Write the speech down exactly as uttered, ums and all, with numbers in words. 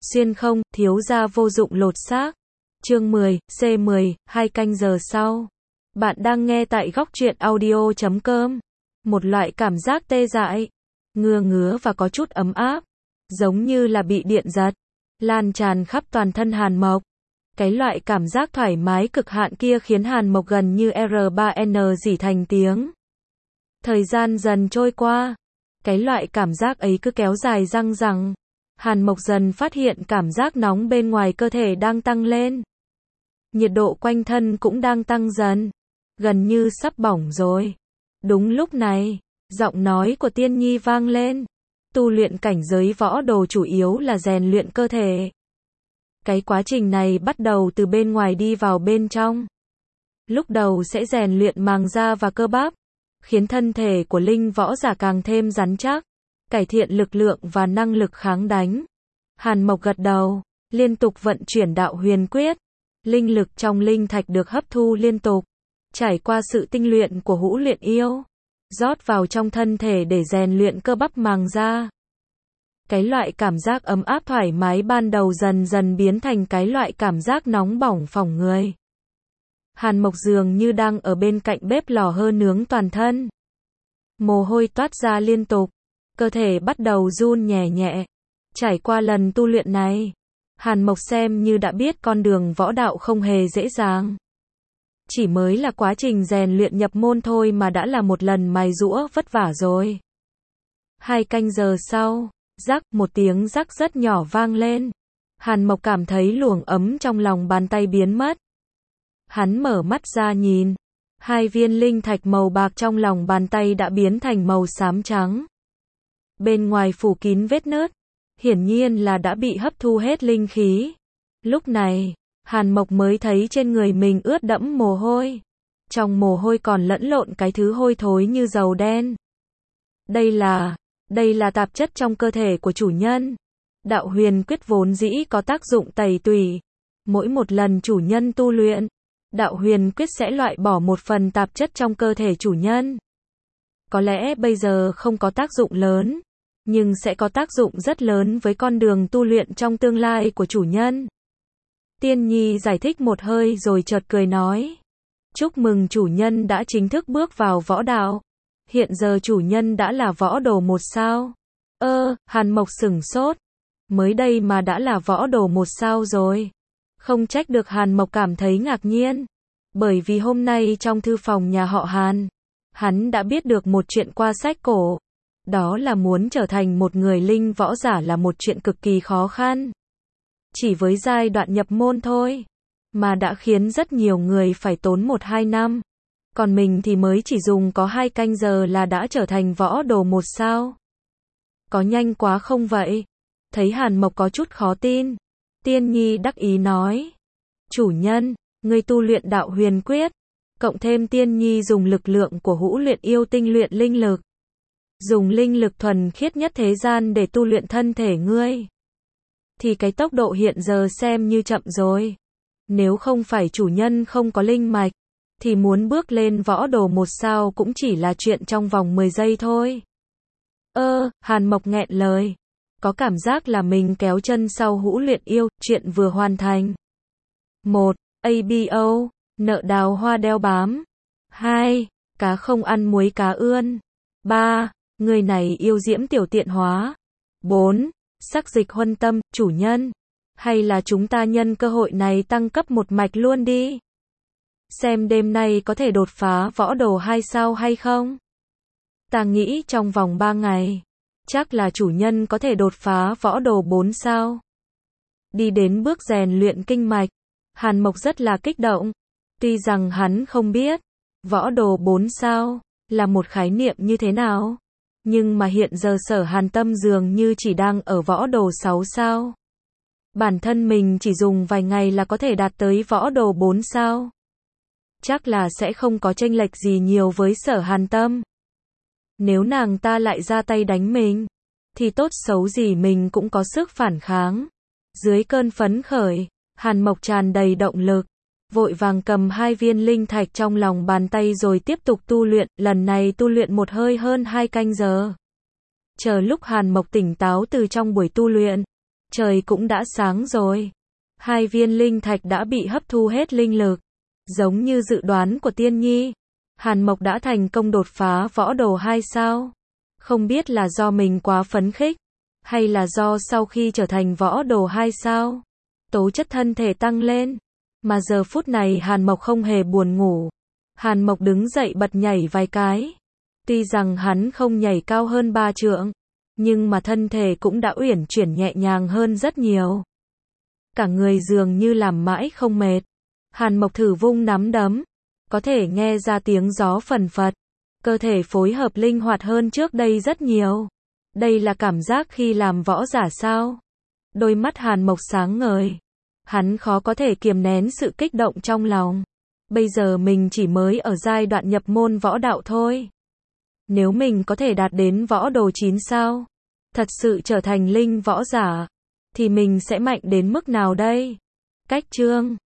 Xuyên không, thiếu gia vô dụng lột xác. Chương mười, C mười, hai canh giờ sau. Bạn đang nghe tại góc truyện audio chấm com. Một loại cảm giác tê dại, ngứa ngứa và có chút ấm áp, giống như là bị điện giật, lan tràn khắp toàn thân Hàn Mộc. Cái loại cảm giác thoải mái cực hạn kia khiến Hàn Mộc gần như R ba N rỉ thành tiếng. Thời gian dần trôi qua, cái loại cảm giác ấy cứ kéo dài dằng dặc. Hàn Mộc dần phát hiện cảm giác nóng bên ngoài cơ thể đang tăng lên. Nhiệt độ quanh thân cũng đang tăng dần, gần như sắp bỏng rồi. Đúng lúc này, giọng nói của Tiên Nhi vang lên. Tu luyện cảnh giới võ đồ chủ yếu là rèn luyện cơ thể. Cái quá trình này bắt đầu từ bên ngoài đi vào bên trong. Lúc đầu sẽ rèn luyện màng da và cơ bắp, khiến thân thể của linh võ giả càng thêm rắn chắc, cải thiện lực lượng và năng lực kháng đánh. Hàn Mộc gật đầu, liên tục vận chuyển đạo huyền quyết. Linh lực trong linh thạch được hấp thu liên tục, trải qua sự tinh luyện của hũ luyện yêu, rót vào trong thân thể để rèn luyện cơ bắp màng da. Cái loại cảm giác ấm áp thoải mái ban đầu dần dần biến thành cái loại cảm giác nóng bỏng phỏng người. Hàn Mộc dường như đang ở bên cạnh bếp lò hơ nướng toàn thân. Mồ hôi toát ra liên tục, cơ thể bắt đầu run nhẹ nhẹ. Trải qua lần tu luyện này, Hàn Mộc xem như đã biết con đường võ đạo không hề dễ dàng. Chỉ mới là quá trình rèn luyện nhập môn thôi mà đã là một lần mài giũa vất vả rồi. Hai canh giờ sau, rắc, một tiếng rắc rất nhỏ vang lên. Hàn Mộc cảm thấy luồng ấm trong lòng bàn tay biến mất. Hắn mở mắt ra nhìn, hai viên linh thạch màu bạc trong lòng bàn tay đã biến thành màu xám trắng. Bên ngoài phủ kín vết nứt, hiển nhiên là đã bị hấp thu hết linh khí. Lúc này, Hàn Mộc mới thấy trên người mình ướt đẫm mồ hôi. Trong mồ hôi còn lẫn lộn cái thứ hôi thối như dầu đen. Đây là, đây là tạp chất trong cơ thể của chủ nhân. Đạo huyền quyết vốn dĩ có tác dụng tẩy tủy. Mỗi một lần chủ nhân tu luyện, đạo huyền quyết sẽ loại bỏ một phần tạp chất trong cơ thể chủ nhân. Có lẽ bây giờ không có tác dụng lớn, nhưng sẽ có tác dụng rất lớn với con đường tu luyện trong tương lai của chủ nhân. Tiên Nhi giải thích một hơi rồi chợt cười nói. Chúc mừng chủ nhân đã chính thức bước vào võ đạo. Hiện giờ chủ nhân đã là võ đồ một sao. Ơ, Hàn Mộc sửng sốt. Mới đây mà đã là võ đồ một sao rồi. Không trách được Hàn Mộc cảm thấy ngạc nhiên. Bởi vì hôm nay trong thư phòng nhà họ Hàn, hắn đã biết được một chuyện qua sách cổ. Đó là muốn trở thành một người linh võ giả là một chuyện cực kỳ khó khăn. Chỉ với giai đoạn nhập môn thôi, mà đã khiến rất nhiều người phải tốn một hai năm. Còn mình thì mới chỉ dùng có hai canh giờ là đã trở thành võ đồ một sao. Có nhanh quá không vậy? Thấy Hàn Mộc có chút khó tin, Tiên Nhi đắc ý nói. Chủ nhân, ngươi tu luyện đạo huyền quyết, cộng thêm Tiên Nhi dùng lực lượng của hũ luyện yêu tinh luyện linh lực. Dùng linh lực thuần khiết nhất thế gian để tu luyện thân thể ngươi. Thì cái tốc độ hiện giờ xem như chậm rồi. Nếu không phải chủ nhân không có linh mạch, thì muốn bước lên võ đồ một sao cũng chỉ là chuyện trong vòng mười giây thôi. Ơ, Hàn Mộc nghẹn lời. Có cảm giác là mình kéo chân sau hũ luyện yêu, chuyện vừa hoàn thành. một. a bê o, nợ đào hoa đeo bám. hai. Cá không ăn muối cá ươn. ba. Người này yêu diễm tiểu tiện hóa. bốn. Sắc dịch huân tâm, chủ nhân. Hay là chúng ta nhân cơ hội này tăng cấp một mạch luôn đi. Xem đêm nay có thể đột phá võ đồ hai sao hay không? Ta nghĩ trong vòng ba ngày, chắc là chủ nhân có thể đột phá võ đồ bốn sao. Đi đến bước rèn luyện kinh mạch, Hàn Mộc rất là kích động. Tuy rằng hắn không biết, võ đồ bốn sao, là một khái niệm như thế nào. Nhưng mà hiện giờ Sở Hàn Tâm dường như chỉ đang ở võ đồ sáu sao. Bản thân mình chỉ dùng vài ngày là có thể đạt tới võ đồ bốn sao. Chắc là sẽ không có chênh lệch gì nhiều với Sở Hàn Tâm. Nếu nàng ta lại ra tay đánh mình, thì tốt xấu gì mình cũng có sức phản kháng. Dưới cơn phấn khởi, Hàn Mộc tràn đầy động lực, vội vàng cầm hai viên linh thạch trong lòng bàn tay rồi tiếp tục tu luyện, lần này tu luyện một hơi hơn hai canh giờ. Chờ lúc Hàn Mộc tỉnh táo từ trong buổi tu luyện, Trời cũng đã sáng rồi. Hai viên linh thạch đã bị hấp thu hết linh lực. Giống như dự đoán của Tiên Nhi, Hàn Mộc đã thành công đột phá võ đồ hai sao. Không biết là do mình quá phấn khích, hay là do sau khi trở thành võ đồ hai sao, tố chất thân thể tăng lên. Mà giờ phút này Hàn Mộc không hề buồn ngủ. Hàn Mộc đứng dậy bật nhảy vài cái. Tuy rằng hắn không nhảy cao hơn ba trượng, nhưng mà thân thể cũng đã uyển chuyển nhẹ nhàng hơn rất nhiều. Cả người dường như làm mãi không mệt. Hàn Mộc thử vung nắm đấm, có thể nghe ra tiếng gió phần phật. Cơ thể phối hợp linh hoạt hơn trước đây rất nhiều. Đây là cảm giác khi làm võ giả sao? Đôi mắt Hàn Mộc sáng ngời. Hắn khó có thể kiềm nén sự kích động trong lòng. Bây giờ mình chỉ mới ở giai đoạn nhập môn võ đạo thôi. Nếu mình có thể đạt đến võ đồ chín sao, thật sự trở thành linh võ giả, thì mình sẽ mạnh đến mức nào đây? Cách chương